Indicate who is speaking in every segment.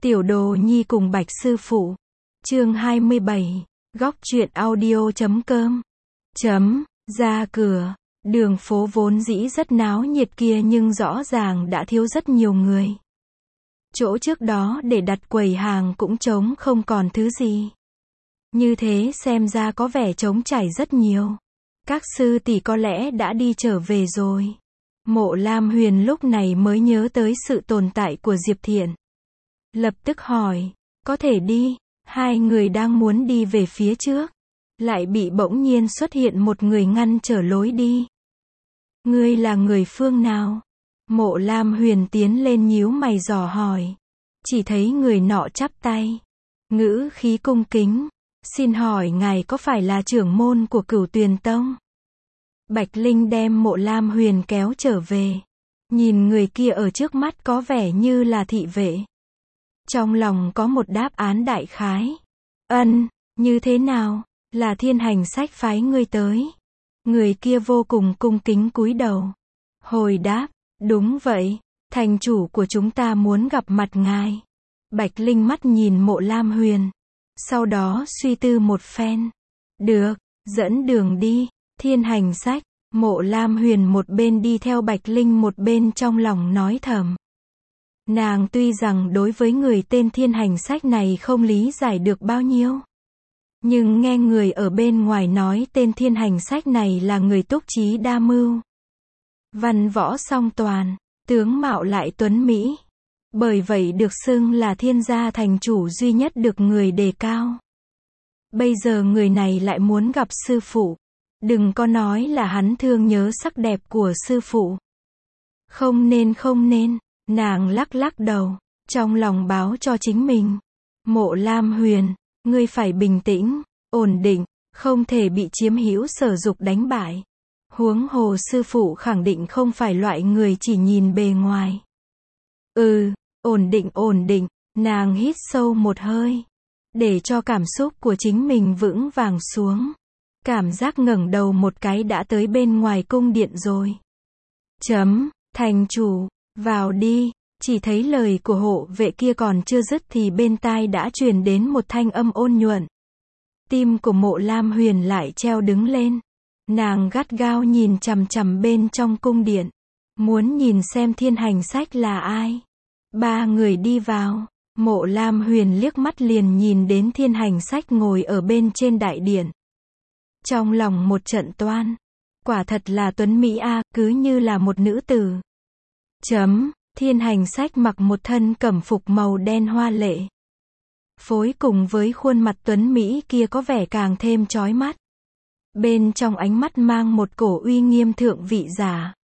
Speaker 1: Tiểu Đồ Nhi cùng Bạch sư phụ. Chương 27. Góc truyện audio.com. Ra cửa, đường phố vốn dĩ rất náo nhiệt kia nhưng rõ ràng đã thiếu rất nhiều người. Chỗ trước đó để đặt quầy hàng cũng trống không còn thứ gì. Như thế xem ra có vẻ trống trải rất nhiều. Các sư tỷ có lẽ đã đi trở về rồi. Mộ Lam Huyền lúc này mới nhớ tới sự tồn tại của Diệp Thiện. Lập tức hỏi, có thể đi, hai người đang muốn đi về phía trước. Lại bị bỗng nhiên xuất hiện một người ngăn trở lối đi. Ngươi là người phương nào? Mộ Lam Huyền tiến lên nhíu mày dò hỏi. Chỉ thấy người nọ chắp tay. Ngữ khí cung kính. Xin hỏi ngài có phải là trưởng môn của Cửu Tuyền Tông? Bạch Linh đem Mộ Lam Huyền kéo trở về. Nhìn người kia ở trước mắt có vẻ như là thị vệ. Trong lòng có một đáp án đại khái. Như thế nào? Là Thiên Hành Sách phái ngươi tới. Người kia vô cùng cung kính cúi đầu. Hồi đáp, đúng vậy, thành chủ của chúng ta muốn gặp mặt ngài. Bạch Linh mắt nhìn Mộ Lam Huyền. Sau đó suy tư một phen. Được, dẫn đường đi, Thiên Hành Sách. Mộ Lam Huyền một bên đi theo Bạch Linh một bên trong lòng nói thầm. Nàng tuy rằng đối với người tên Thiên Hành Sách này không lý giải được bao nhiêu. Nhưng nghe người ở bên ngoài nói tên Thiên Hành Sách này là người túc trí đa mưu. Văn võ song toàn, tướng mạo lại tuấn mỹ. Bởi vậy được xưng là thiên gia thành chủ duy nhất được người đề cao. Bây giờ người này lại muốn gặp sư phụ. Đừng có nói là hắn thương nhớ sắc đẹp của sư phụ. Không nên, nàng lắc lắc đầu, trong lòng báo cho chính mình. Mộ Lam Huyền, ngươi phải bình tĩnh, ổn định, không thể bị chiếm hữu sở dục đánh bại. Huống hồ sư phụ khẳng định không phải loại người chỉ nhìn bề ngoài. Ổn định, nàng hít sâu một hơi. Để cho cảm xúc của chính mình vững vàng xuống. Cảm giác ngẩng đầu một cái đã tới bên ngoài cung điện rồi. Thành chủ, vào đi. Chỉ thấy lời của hộ vệ kia còn chưa dứt thì bên tai đã truyền đến một thanh âm ôn nhuận. Tim của Mộ Lam Huyền lại treo đứng lên. Nàng gắt gao nhìn chằm chằm bên trong cung điện. Muốn nhìn xem Thiên Hành Sách là ai. Ba người đi vào. Mộ Lam Huyền liếc mắt liền nhìn đến Thiên Hành Sách ngồi ở bên trên đại điện. Trong lòng một trận toan. Quả thật là tuấn mỹ a, cứ như là một nữ tử. Thiên Hành Sách mặc một thân cẩm phục màu đen hoa lệ. Phối cùng với khuôn mặt tuấn mỹ kia có vẻ càng thêm chói mắt. Bên trong ánh mắt mang một cổ uy nghiêm thượng vị giả.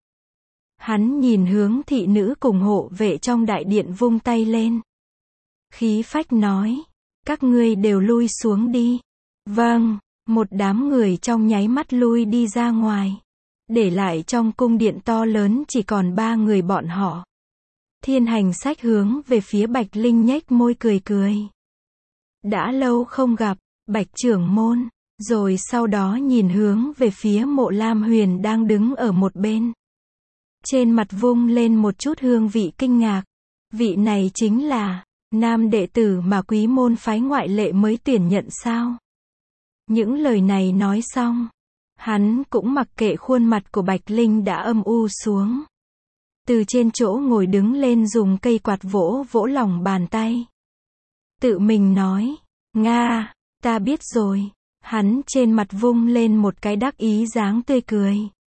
Speaker 1: Hắn nhìn hướng thị nữ cùng hộ vệ trong đại điện vung tay lên. Khí phách nói, các ngươi đều lui xuống đi. Vâng, một đám người trong nháy mắt lui đi ra ngoài. Để lại trong cung điện to lớn chỉ còn ba người bọn họ. Thiên Hành Sách hướng về phía Bạch Linh nhếch môi cười cười. Đã lâu không gặp, Bạch trưởng môn. Rồi sau đó nhìn hướng về phía Mộ Lam Huyền đang đứng ở một bên. Trên mặt vung lên một chút hương vị kinh ngạc. Vị này chính là nam đệ tử mà quý môn phái ngoại lệ mới tuyển nhận sao? Những lời này nói xong, hắn cũng mặc kệ khuôn mặt của Bạch Linh đã âm u xuống. Từ trên chỗ ngồi đứng lên dùng cây quạt vỗ vỗ lòng bàn tay. Tự mình nói, Nga, ta biết rồi. Hắn trên mặt vung lên một cái đắc ý dáng tươi cười.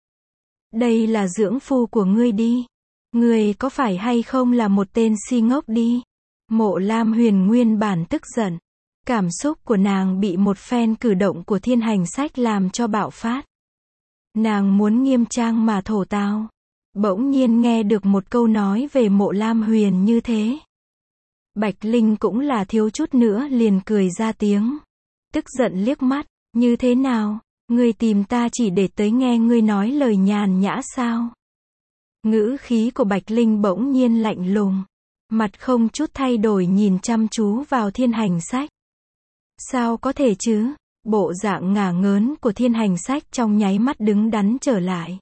Speaker 1: Đây là dưỡng phu của ngươi đi. Ngươi có phải hay không là một tên si ngốc đi. Mộ Lam Huyền nguyên bản tức giận. Cảm xúc của nàng bị một phen cử động của Thiên Hành Sách làm cho bạo phát. Nàng muốn nghiêm trang mà thổ tao. Bỗng nhiên nghe được một câu nói về Mộ Lam Huyền như thế. Bạch Linh cũng là thiếu chút nữa liền cười ra tiếng. Tức giận liếc mắt, như thế nào, ngươi tìm ta chỉ để tới nghe ngươi nói lời nhàn nhã sao? Ngữ khí của Bạch Linh bỗng nhiên lạnh lùng. Mặt không chút thay đổi nhìn chăm chú vào Thiên Hành Sách. Sao có thể chứ? Bộ dạng ngả ngớn của Thiên Hành Sách trong nháy mắt đứng đắn trở lại.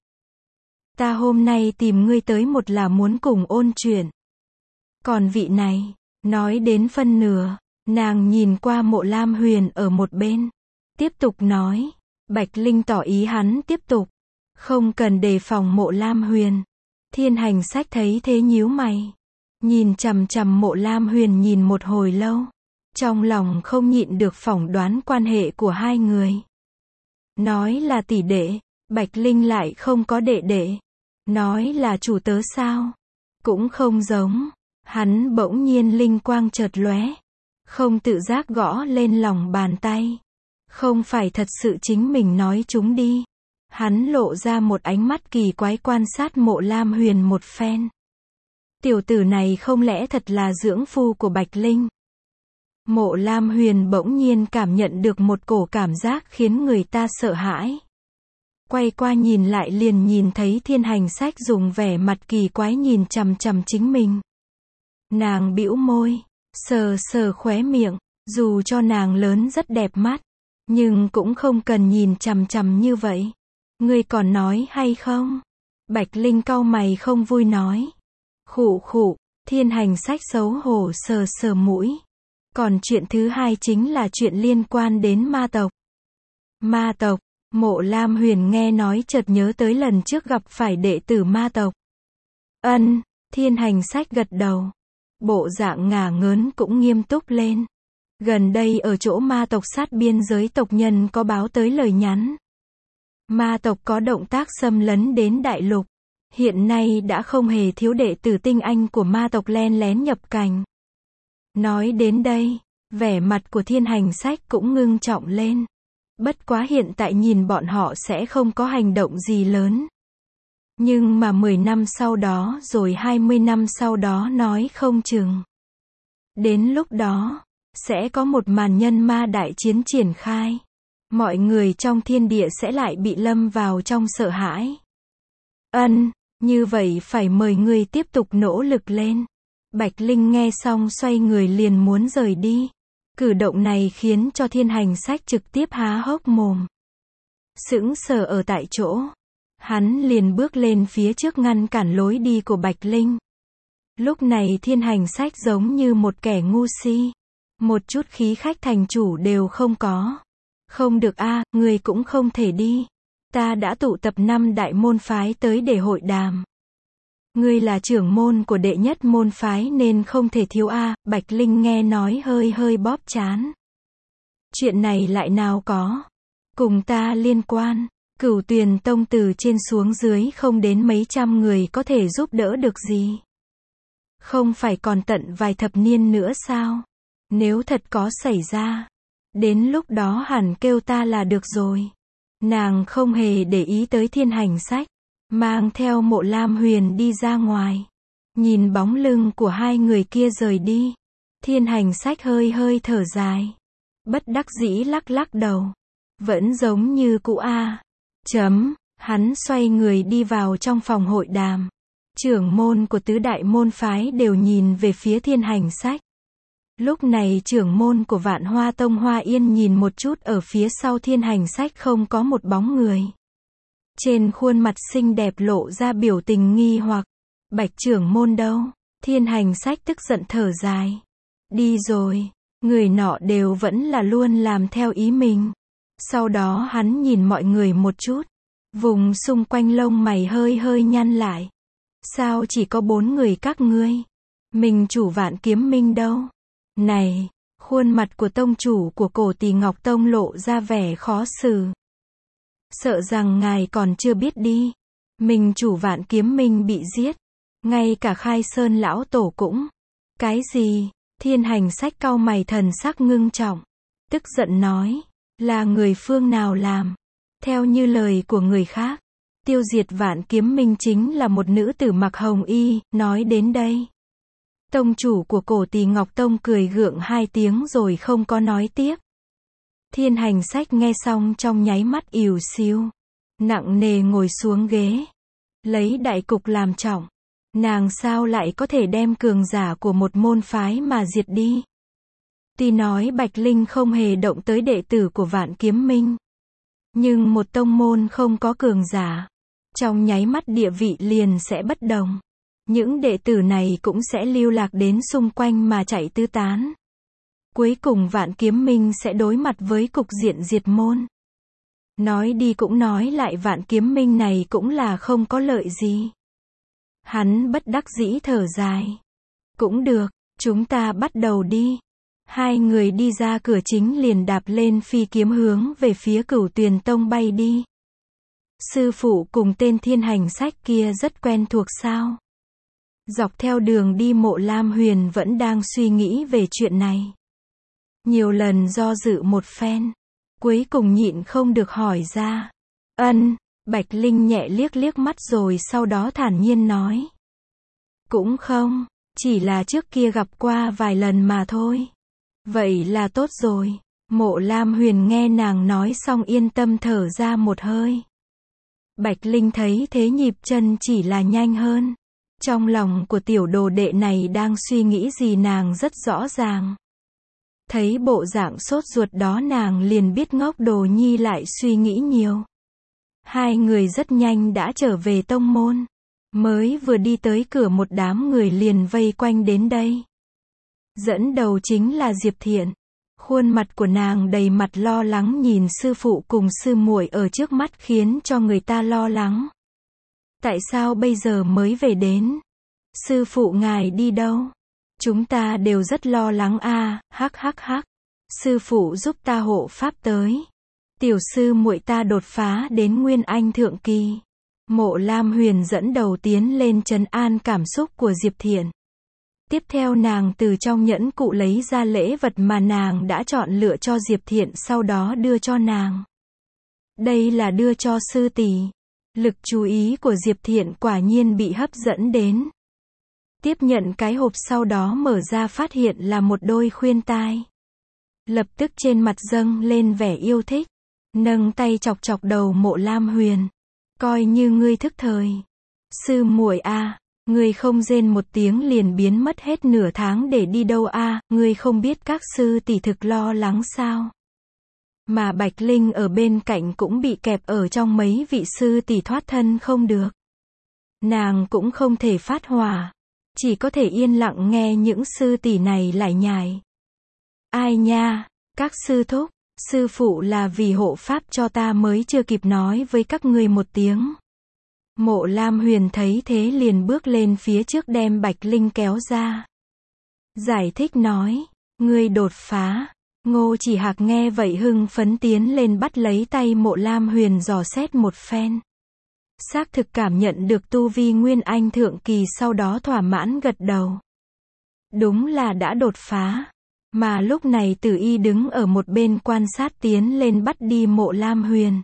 Speaker 1: Ta hôm nay tìm ngươi tới một là muốn cùng ôn chuyện. Còn vị này, Nói đến phân nửa, nàng nhìn qua Mộ Lam Huyền ở một bên. Tiếp tục nói. Bạch Linh tỏ ý hắn tiếp tục. Không cần đề phòng Mộ Lam Huyền. Thiên Hành Sách thấy thế nhíu mày. Nhìn chằm chằm Mộ Lam Huyền nhìn một hồi lâu. Trong lòng không nhịn được phỏng đoán quan hệ của hai người. Nói là tỷ đệ, Bạch Linh lại không có đệ đệ. Nói là chủ tớ sao? Cũng không giống. Hắn bỗng nhiên linh quang chợt lóe. Không tự giác gõ lên lòng bàn tay. Không phải thật sự chính mình nói chúng đi. Hắn lộ ra một ánh mắt kỳ quái quan sát Mộ Lam Huyền một phen. Tiểu tử này không lẽ thật là dưỡng phu của Bạch Linh? Mộ Lam Huyền bỗng nhiên cảm nhận được một cổ cảm giác khiến người ta sợ hãi. Quay qua nhìn lại liền nhìn thấy Thiên Hành Sách dùng vẻ mặt kỳ quái nhìn chằm chằm chính mình. Nàng bĩu môi, sờ sờ khóe miệng, dù cho nàng lớn rất đẹp mắt, nhưng cũng không cần nhìn chằm chằm như vậy. Ngươi còn nói hay không? Bạch Linh cau mày không vui nói. Khụ khụ, Thiên Hành Sách xấu hổ sờ sờ mũi. Còn chuyện thứ hai chính là chuyện liên quan đến ma tộc. Ma tộc, Mộ Lam Huyền nghe nói chợt nhớ tới lần trước gặp phải đệ tử ma tộc. Ân, Thiên Hành Sách gật đầu. Bộ dạng ngả ngớn cũng nghiêm túc lên. Gần đây ở chỗ ma tộc sát biên giới tộc nhân có báo tới lời nhắn. Ma tộc có động tác xâm lấn đến đại lục. Hiện nay đã không hề thiếu đệ tử tinh anh của ma tộc len lén nhập cảnh. Nói đến đây, vẻ mặt của Thiên Hành Sách cũng ngưng trọng lên. Bất quá hiện tại nhìn bọn họ sẽ không có hành động gì lớn. Nhưng mà 10 năm sau đó rồi 20 năm sau đó nói không chừng. Đến lúc đó, sẽ có một màn nhân ma đại chiến triển khai. Mọi người trong thiên địa sẽ lại bị lâm vào trong sợ hãi. Ân, như vậy phải mời ngươi tiếp tục nỗ lực lên. Bạch Linh nghe xong xoay người liền muốn rời đi. Cử động này khiến cho Thiên Hành Sách trực tiếp há hốc mồm. Sững sờ ở tại chỗ. Hắn liền bước lên phía trước ngăn cản lối đi của Bạch Linh. Lúc này Thiên Hành Sách giống như một kẻ ngu si. Một chút khí khách thành chủ đều không có. Không được a, người cũng không thể đi. Ta đã tụ tập 5 đại môn phái tới để hội đàm. Ngươi là trưởng môn của đệ nhất môn phái nên không thể thiếu a. Bạch Linh nghe nói hơi hơi bóp trán. Chuyện này lại nào có. Cùng ta liên quan. Cửu Tuyền Tông từ trên xuống dưới không đến mấy trăm người có thể giúp đỡ được gì. Không phải còn tận vài thập niên nữa sao? Nếu thật có xảy ra, đến lúc đó hẳn kêu ta là được rồi. Nàng không hề để ý tới Thiên Hành Sách, mang theo Mộ Lam Huyền đi ra ngoài. Nhìn bóng lưng của hai người kia rời đi, Thiên Hành Sách hơi hơi thở dài. Bất đắc dĩ lắc lắc đầu. Vẫn giống như cũ a. Hắn xoay người đi vào trong phòng hội đàm. Trưởng môn của tứ đại môn phái đều nhìn về phía Thiên Hành Sách. Lúc này trưởng môn của Vạn Hoa Tông Hoa Yên nhìn một chút ở phía sau Thiên Hành Sách không có một bóng người. Trên khuôn mặt xinh đẹp lộ ra biểu tình nghi hoặc. Bạch trưởng môn đâu? Thiên Hành Sách tức giận thở dài. Đi rồi. Người nọ đều vẫn là luôn làm theo ý mình. Sau đó hắn nhìn mọi người một chút. Vùng xung quanh lông mày hơi hơi nhăn lại. Sao chỉ có 4 người các ngươi? Mình chủ Vạn Kiếm Minh đâu? Này, khuôn mặt của tông chủ của Cổ Tỳ Ngọc Tông lộ ra vẻ khó xử. Sợ rằng ngài còn chưa biết đi. Mình chủ Vạn Kiếm Minh bị giết. Ngay cả Khai Sơn lão tổ cũng. Cái gì? Thiên Hành Sách cau mày thần sắc ngưng trọng. Tức giận nói. Là người phương nào làm? Theo như lời của người khác, tiêu diệt Vạn Kiếm Minh chính là một nữ tử mặc hồng y. Nói đến đây, tông chủ của Cổ Tỳ Ngọc Tông cười gượng 2 tiếng rồi không có nói tiếp. Thiên Hành Sách nghe xong trong nháy mắt ỉu xìu, nặng nề ngồi xuống ghế, lấy đại cục làm trọng. Nàng sao lại có thể đem cường giả của một môn phái mà diệt đi? Tuy nói Bạch Linh không hề động tới đệ tử của Vạn Kiếm Minh, nhưng một tông môn không có cường giả, trong nháy mắt địa vị liền sẽ bất đồng. Những đệ tử này cũng sẽ lưu lạc đến xung quanh mà chạy tứ tán. Cuối cùng Vạn Kiếm Minh sẽ đối mặt với cục diện diệt môn. Nói đi cũng nói lại, Vạn Kiếm Minh này cũng là không có lợi gì. Hắn bất đắc dĩ thở dài. Cũng được, chúng ta bắt đầu đi. Hai người đi ra cửa chính liền đạp lên phi kiếm hướng về phía Cửu Tuyền Tông bay đi. Sư phụ cùng tên Thiên Hành Sách kia rất quen thuộc sao? Dọc theo đường đi Mộ Lam Huyền vẫn đang suy nghĩ về chuyện này. Nhiều lần do dự một phen. Cuối cùng nhịn không được hỏi ra. Ân, Bạch Linh nhẹ liếc liếc mắt rồi sau đó thản nhiên nói. Cũng không, chỉ là trước kia gặp qua vài lần mà thôi. Vậy là tốt rồi. Mộ Lam Huyền nghe nàng nói xong yên tâm thở ra một hơi. Bạch Linh thấy thế nhịp chân chỉ là nhanh hơn. Trong lòng của tiểu đồ đệ này đang suy nghĩ gì nàng rất rõ ràng. Thấy bộ dạng sốt ruột đó nàng liền biết ngốc đồ nhi lại suy nghĩ nhiều. Hai người rất nhanh đã trở về tông môn. Mới vừa đi tới cửa một đám người liền vây quanh đến đây. Dẫn đầu chính là Diệp Thiện. Khuôn mặt của nàng đầy mặt lo lắng nhìn sư phụ cùng sư muội ở trước mắt khiến cho người ta lo lắng. Tại sao bây giờ mới về đến? Sư phụ ngài đi đâu? Chúng ta đều rất lo lắng a, hắc hắc hắc. Sư phụ giúp ta hộ pháp tới. Tiểu sư muội ta đột phá đến Nguyên Anh Thượng Kỳ. Mộ Lam Huyền dẫn đầu tiến lên trấn an cảm xúc của Diệp Thiện. Tiếp theo nàng từ trong nhẫn cụ lấy ra lễ vật mà nàng đã chọn lựa cho Diệp Thiện sau đó đưa cho nàng. Đây là đưa cho sư tỷ. Lực chú ý của Diệp Thiện quả nhiên bị hấp dẫn đến. Tiếp nhận cái hộp sau đó mở ra phát hiện là một đôi khuyên tai. Lập tức trên mặt dâng lên vẻ yêu thích. Nâng tay chọc chọc đầu Mộ Lam Huyền. Coi như ngươi thức thời. Sư muội a, ngươi không rên một tiếng liền biến mất hết nửa tháng để đi đâu a, ngươi không biết các sư tỷ thực lo lắng sao? Mà Bạch Linh ở bên cạnh cũng bị kẹp ở trong mấy vị sư tỷ thoát thân không được. Nàng cũng không thể phát hỏa. Chỉ có thể yên lặng nghe những sư tỷ này lải nhải. Ai nha, các sư thúc, sư phụ là vì hộ pháp cho ta mới chưa kịp nói với các ngươi một tiếng. Mộ Lam Huyền thấy thế liền bước lên phía trước đem Bạch Linh kéo ra. Giải thích nói, ngươi đột phá. Ngô Chỉ Hạc nghe vậy hưng phấn tiến lên bắt lấy tay Mộ Lam Huyền dò xét một phen. Xác thực cảm nhận được tu vi Nguyên Anh Thượng Kỳ sau đó thỏa mãn gật đầu. Đúng là đã đột phá. Mà lúc này Tử Y đứng ở một bên quan sát tiến lên bắt đi Mộ Lam Huyền.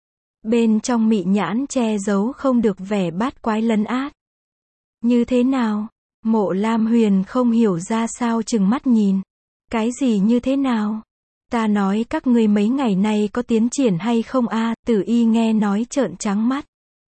Speaker 1: Bên trong mị nhãn che giấu không được vẻ bát quái lấn át. Như thế nào? Mộ Lam Huyền không hiểu ra sao trừng mắt nhìn. Cái gì như thế nào? Ta nói các ngươi mấy ngày nay có tiến triển hay không a? Tử Y nghe nói trợn trắng mắt.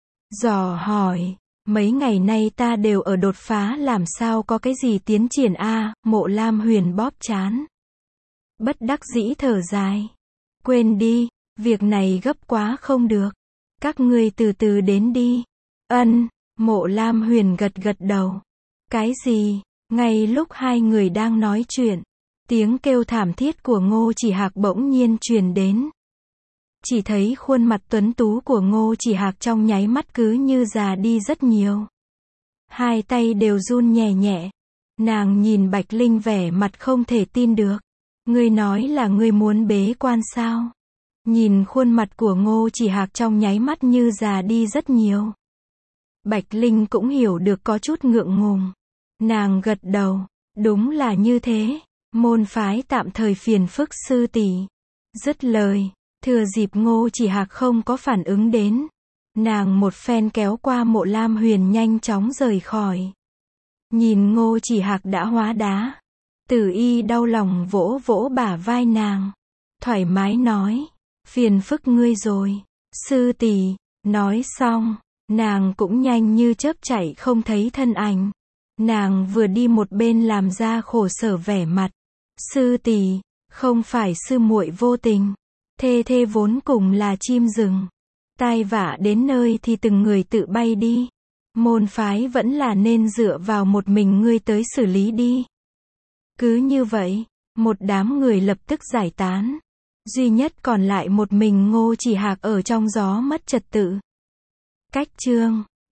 Speaker 1: Dò hỏi, mấy ngày nay ta đều ở đột phá làm sao có cái gì tiến triển a? Mộ Lam Huyền bóp trán. Bất đắc dĩ thở dài. Quên đi, việc này gấp quá không được. Các ngươi từ từ đến đi. Ân, Mộ Lam Huyền gật gật đầu. Cái gì? Ngay lúc hai người đang nói chuyện, tiếng kêu thảm thiết của Ngô Chỉ Hạc bỗng nhiên truyền đến. Chỉ thấy khuôn mặt tuấn tú của Ngô Chỉ Hạc trong nháy mắt cứ như già đi rất nhiều. Hai tay đều run nhẹ nhẹ. Nàng nhìn Bạch Linh vẻ mặt không thể tin được. Ngươi nói là ngươi muốn bế quan sao? Nhìn khuôn mặt của Ngô Chỉ Hạc trong nháy mắt như già đi rất nhiều. Bạch Linh cũng hiểu được có chút ngượng ngùng. Nàng gật đầu. Đúng là như thế. Môn phái tạm thời phiền phức sư tỷ. Dứt lời. Thừa dịp Ngô Chỉ Hạc không có phản ứng đến. Nàng một phen kéo qua Mộ Lam Huyền nhanh chóng rời khỏi. Nhìn Ngô Chỉ Hạc đã hóa đá. Tử Y đau lòng vỗ vỗ bả vai nàng. Thoải mái nói. Phiền phức ngươi rồi. Sư tỷ. Nói xong. Nàng cũng nhanh như chớp chạy không thấy thân ảnh. Nàng vừa đi một bên làm ra khổ sở vẻ mặt. Sư tỷ. Không phải sư muội vô tình. Thê thê vốn cùng là chim rừng. Tai vạ đến nơi thì từng người tự bay đi. Môn phái vẫn là nên dựa vào một mình ngươi tới xử lý đi. Cứ như vậy, một đám người lập tức giải tán. Duy nhất còn lại một mình Ngô Chỉ Hạc ở trong gió mất trật tự. Cách chương